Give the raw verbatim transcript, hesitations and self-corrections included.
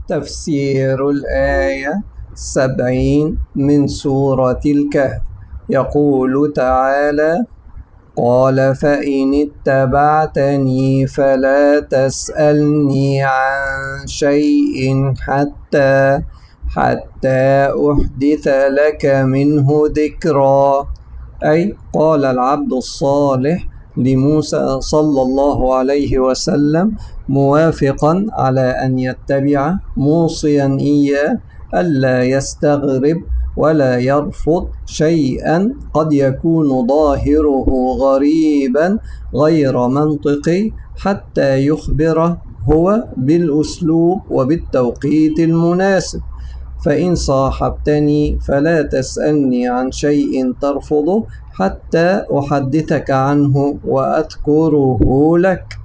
تفسير الآية سبعين من سورة الكهف. يقول تعالى: قال فإن اتبعتني فلا تسألني عن شيء حتى حتى أحدث لك منه ذكرا. أي قال العبد الصالح لموسى صلى الله عليه وسلم موافقا على أن يتبع، موصيا إياه ألا يستغرب ولا يرفض شيئا قد يكون ظاهره غريبا غير منطقي، حتى يخبره هو بالأسلوب وبالتوقيت المناسب. فإن صاحبتني فلا تسألني عن شيء ترفضه حتى أحدثك عنه وأذكره لك.